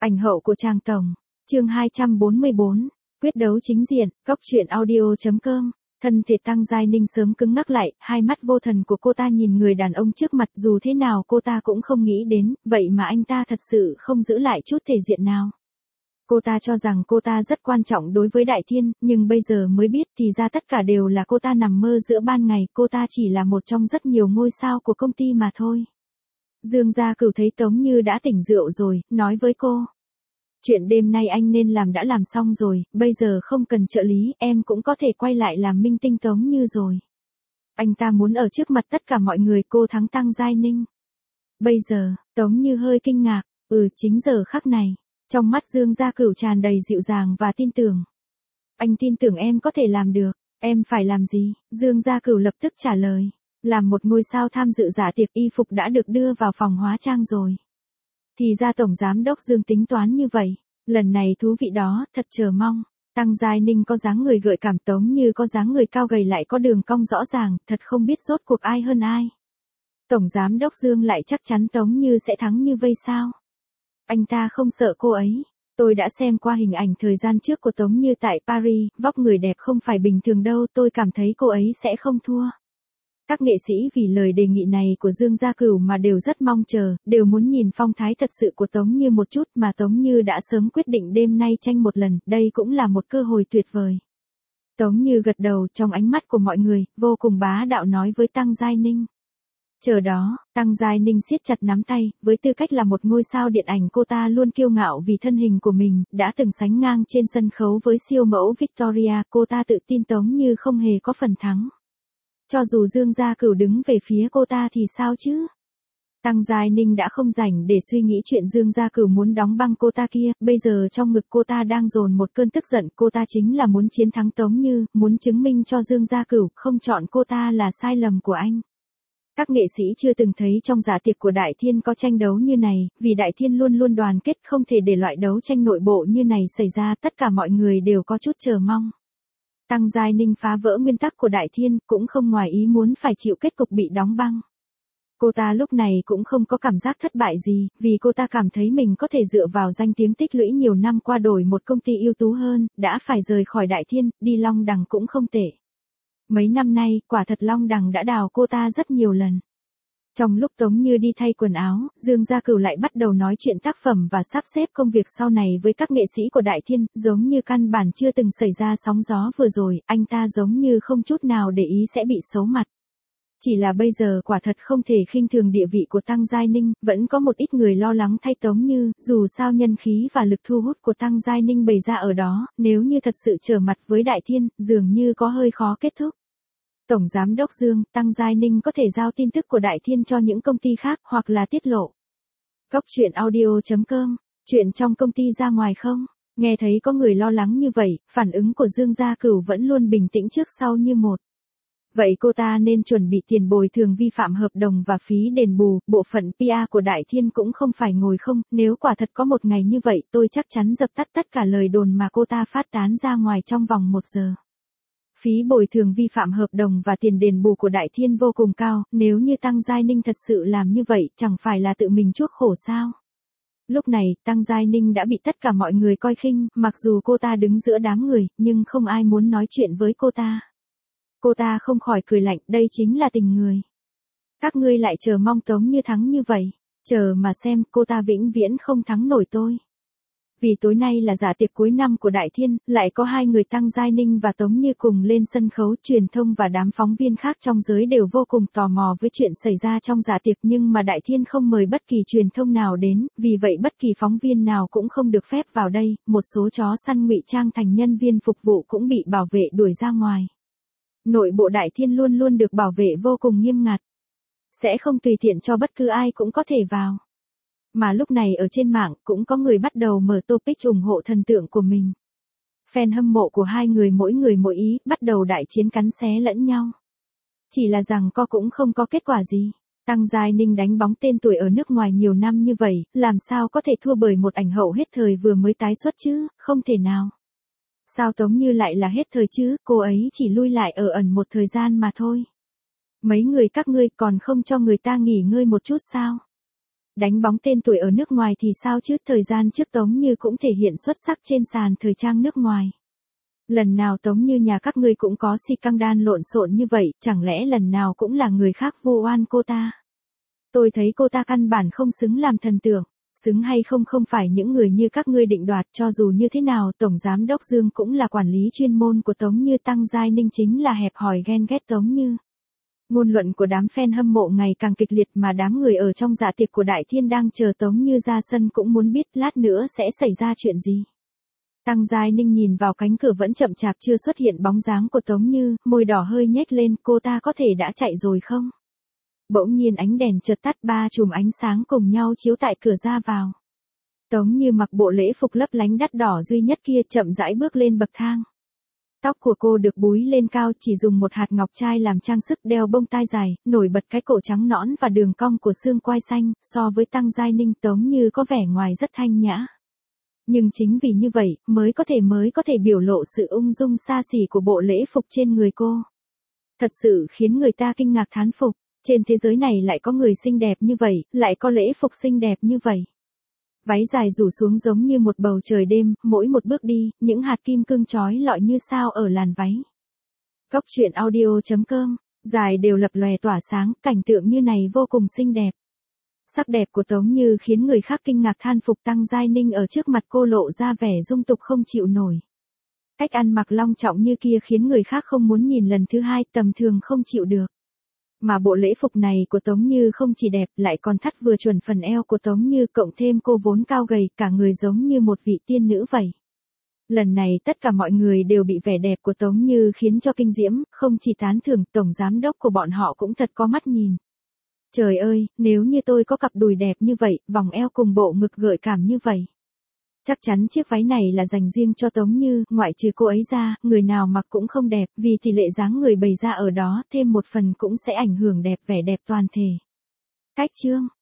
Ảnh hậu của Trang Tổng. Chương 244. Quyết đấu chính diện. Cốc truyện audio.com. Thân thể Tăng Giai Ninh sớm cứng ngắc lại, hai mắt vô thần của cô ta nhìn người đàn ông trước mặt, dù thế nào cô ta cũng không nghĩ đến, vậy mà anh ta thật sự không giữ lại chút thể diện nào. Cô ta cho rằng cô ta rất quan trọng đối với Đại Thiên, nhưng bây giờ mới biết thì ra tất cả đều là cô ta nằm mơ giữa ban ngày, cô ta chỉ là một trong rất nhiều ngôi sao của công ty mà thôi. Dương Gia Cửu thấy Tống Như đã tỉnh rượu rồi, nói với cô. Chuyện đêm nay anh nên làm đã làm xong rồi, bây giờ không cần trợ lý, em cũng có thể quay lại làm minh tinh Tống Như rồi. Anh ta muốn ở trước mặt tất cả mọi người cô thắng Tăng Giai Ninh. Bây giờ, Tống Như hơi kinh ngạc, chính giờ khắc này, trong mắt Dương Gia Cửu tràn đầy dịu dàng và tin tưởng. Anh tin tưởng em có thể làm được, em phải làm gì? Dương Gia Cửu lập tức trả lời. Làm một ngôi sao tham dự dạ tiệc, y phục đã được đưa vào phòng hóa trang rồi. Thì ra Tổng Giám Đốc Dương tính toán như vậy. Lần này thú vị đó, thật chờ mong. Tăng Giai Ninh có dáng người gợi cảm, Tống Như có dáng người cao gầy lại có đường cong rõ ràng, thật không biết rốt cuộc ai hơn ai. Tổng Giám Đốc Dương lại chắc chắn Tống Như sẽ thắng như vây sao? Anh ta không sợ cô ấy. Tôi đã xem qua hình ảnh thời gian trước của Tống Như tại Paris, vóc người đẹp không phải bình thường đâu, tôi cảm thấy cô ấy sẽ không thua. Các nghệ sĩ vì lời đề nghị này của Dương Gia Cửu mà đều rất mong chờ, đều muốn nhìn phong thái thật sự của Tống Như một chút, mà Tống Như đã sớm quyết định đêm nay tranh một lần, đây cũng là một cơ hội tuyệt vời. Tống Như gật đầu, trong ánh mắt của mọi người, vô cùng bá đạo nói với Tăng Giai Ninh. Chờ đó, Tăng Giai Ninh siết chặt nắm tay, với tư cách là một ngôi sao điện ảnh cô ta luôn kiêu ngạo vì thân hình của mình, đã từng sánh ngang trên sân khấu với siêu mẫu Victoria, cô ta tự tin Tống Như không hề có phần thắng. Cho dù Dương Gia Cửu đứng về phía cô ta thì sao chứ? Tăng Giai Ninh đã không rảnh để suy nghĩ chuyện Dương Gia Cửu muốn đóng băng cô ta kia, bây giờ trong ngực cô ta đang dồn một cơn tức giận, cô ta chính là muốn chiến thắng Tống Như, muốn chứng minh cho Dương Gia Cửu không chọn cô ta là sai lầm của anh. Các nghệ sĩ chưa từng thấy trong dạ tiệc của Đại Thiên có tranh đấu như này, vì Đại Thiên luôn luôn đoàn kết, không thể để loại đấu tranh nội bộ như này xảy ra, tất cả mọi người đều có chút chờ mong. Tăng Giai Ninh phá vỡ nguyên tắc của Đại Thiên, cũng không ngoài ý muốn phải chịu kết cục bị đóng băng. Cô ta lúc này cũng không có cảm giác thất bại gì, vì cô ta cảm thấy mình có thể dựa vào danh tiếng tích lũy nhiều năm qua đổi một công ty ưu tú hơn, đã phải rời khỏi Đại Thiên, đi Long Đằng cũng không tệ. Mấy năm nay, quả thật Long Đằng đã đào cô ta rất nhiều lần. Trong lúc Tống Như đi thay quần áo, Dương Gia Cửu lại bắt đầu nói chuyện tác phẩm và sắp xếp công việc sau này với các nghệ sĩ của Đại Thiên, giống như căn bản chưa từng xảy ra sóng gió vừa rồi, anh ta giống như không chút nào để ý sẽ bị xấu mặt. Chỉ là bây giờ quả thật không thể khinh thường địa vị của Tăng Giai Ninh, vẫn có một ít người lo lắng thay Tống Như, dù sao nhân khí và lực thu hút của Tăng Giai Ninh bày ra ở đó, nếu như thật sự trở mặt với Đại Thiên, dường như có hơi khó kết thúc. Tổng Giám Đốc Dương, Tăng Giai Ninh có thể giao tin tức của Đại Thiên cho những công ty khác, hoặc là tiết lộ. Cốc truyện audio.com. Chuyện trong công ty ra ngoài không? Nghe thấy có người lo lắng như vậy, phản ứng của Dương Gia Cửu vẫn luôn bình tĩnh trước sau như một. Vậy cô ta nên chuẩn bị tiền bồi thường vi phạm hợp đồng và phí đền bù, bộ phận PR của Đại Thiên cũng không phải ngồi không, nếu quả thật có một ngày như vậy tôi chắc chắn dập tắt tất cả lời đồn mà cô ta phát tán ra ngoài trong vòng 1 giờ. Phí bồi thường vi phạm hợp đồng và tiền đền bù của Đại Thiên vô cùng cao, nếu như Tăng Giai Ninh thật sự làm như vậy, chẳng phải là tự mình chuốc khổ sao? Lúc này, Tăng Giai Ninh đã bị tất cả mọi người coi khinh, mặc dù cô ta đứng giữa đám người, nhưng không ai muốn nói chuyện với cô ta. Cô ta không khỏi cười lạnh, đây chính là tình người. Các ngươi lại chờ mong Tống Như thắng như vậy, chờ mà xem, cô ta vĩnh viễn không thắng nổi tôi. Vì tối nay là dạ tiệc cuối năm của Đại Thiên, lại có hai người Tăng Giai Ninh và Tống Như cùng lên sân khấu, truyền thông và đám phóng viên khác trong giới đều vô cùng tò mò với chuyện xảy ra trong dạ tiệc, nhưng mà Đại Thiên không mời bất kỳ truyền thông nào đến, vì vậy bất kỳ phóng viên nào cũng không được phép vào đây, một số chó săn ngụy trang thành nhân viên phục vụ cũng bị bảo vệ đuổi ra ngoài. Nội bộ Đại Thiên luôn luôn được bảo vệ vô cùng nghiêm ngặt. Sẽ không tùy tiện cho bất cứ ai cũng có thể vào. Mà lúc này ở trên mạng cũng có người bắt đầu mở topic ủng hộ thần tượng của mình. Fan hâm mộ của hai người mỗi ý, bắt đầu đại chiến cắn xé lẫn nhau. Chỉ là rằng cũng không có kết quả gì. Tăng Giai Ninh đánh bóng tên tuổi ở nước ngoài nhiều năm như vậy, làm sao có thể thua bởi một ảnh hậu hết thời vừa mới tái xuất chứ, không thể nào. Sao Tống Như lại là hết thời chứ, cô ấy chỉ lui lại ở ẩn một thời gian mà thôi. Mấy người các ngươi còn không cho người ta nghỉ ngơi một chút sao? Đánh bóng tên tuổi ở nước ngoài thì sao chứ, thời gian trước Tống Như cũng thể hiện xuất sắc trên sàn thời trang nước ngoài. Lần nào Tống Như nhà các ngươi cũng có si căng đan lộn xộn như vậy, chẳng lẽ lần nào cũng là người khác vu oan cô ta? Tôi thấy cô ta căn bản không xứng làm thần tượng. Xứng hay không không phải những người như các ngươi định đoạt, cho dù như thế nào Tổng Giám Đốc Dương cũng là quản lý chuyên môn của Tống Như, Tăng Giai Ninh chính là hẹp hòi ghen ghét Tống Như. Ngôn luận của đám fan hâm mộ ngày càng kịch liệt mà đám người ở trong dạ tiệc của Đại Thiên đang chờ Tống Như ra sân cũng muốn biết lát nữa sẽ xảy ra chuyện gì. Tăng Giai Ninh nhìn vào cánh cửa vẫn chậm chạp chưa xuất hiện bóng dáng của Tống Như, môi đỏ hơi nhếch lên, cô ta có thể đã chạy rồi không? Bỗng nhiên ánh đèn chợt tắt, 3 chùm ánh sáng cùng nhau chiếu tại cửa ra vào. Tống Như mặc bộ lễ phục lấp lánh đắt đỏ duy nhất kia chậm rãi bước lên bậc thang. Tóc của cô được búi lên cao, chỉ dùng một hạt ngọc trai làm trang sức, đeo bông tai dài, nổi bật cái cổ trắng nõn và đường cong của xương quai xanh, so với Tăng Giai Ninh Tống Như có vẻ ngoài rất thanh nhã. Nhưng chính vì như vậy, mới có thể biểu lộ sự ung dung xa xỉ của bộ lễ phục trên người cô. Thật sự khiến người ta kinh ngạc thán phục, trên thế giới này lại có người xinh đẹp như vậy, lại có lễ phục xinh đẹp như vậy. Váy dài rủ xuống giống như một bầu trời đêm, mỗi một bước đi, những hạt kim cương chói lọi như sao ở làn váy. Cốc truyện audio.com, dài đều lập lòe tỏa sáng, cảnh tượng như này vô cùng xinh đẹp. Sắc đẹp của Tống Như khiến người khác kinh ngạc than phục, Tăng Giai Ninh ở trước mặt cô lộ ra vẻ dung tục không chịu nổi. Cách ăn mặc long trọng như kia khiến người khác không muốn nhìn lần thứ hai, tầm thường không chịu được. Mà bộ lễ phục này của Tống Như không chỉ đẹp, lại còn thắt vừa chuẩn phần eo của Tống Như, cộng thêm cô vốn cao gầy, cả người giống như một vị tiên nữ vậy. Lần này tất cả mọi người đều bị vẻ đẹp của Tống Như khiến cho kinh diễm, không chỉ tán thưởng, tổng giám đốc của bọn họ cũng thật có mắt nhìn. Trời ơi, nếu như tôi có cặp đùi đẹp như vậy, vòng eo cùng bộ ngực gợi cảm như vậy. Chắc chắn chiếc váy này là dành riêng cho Tống Như, ngoại trừ cô ấy ra, người nào mặc cũng không đẹp, vì tỷ lệ dáng người bày ra ở đó, thêm một phần cũng sẽ ảnh hưởng vẻ đẹp toàn thể. Cách chương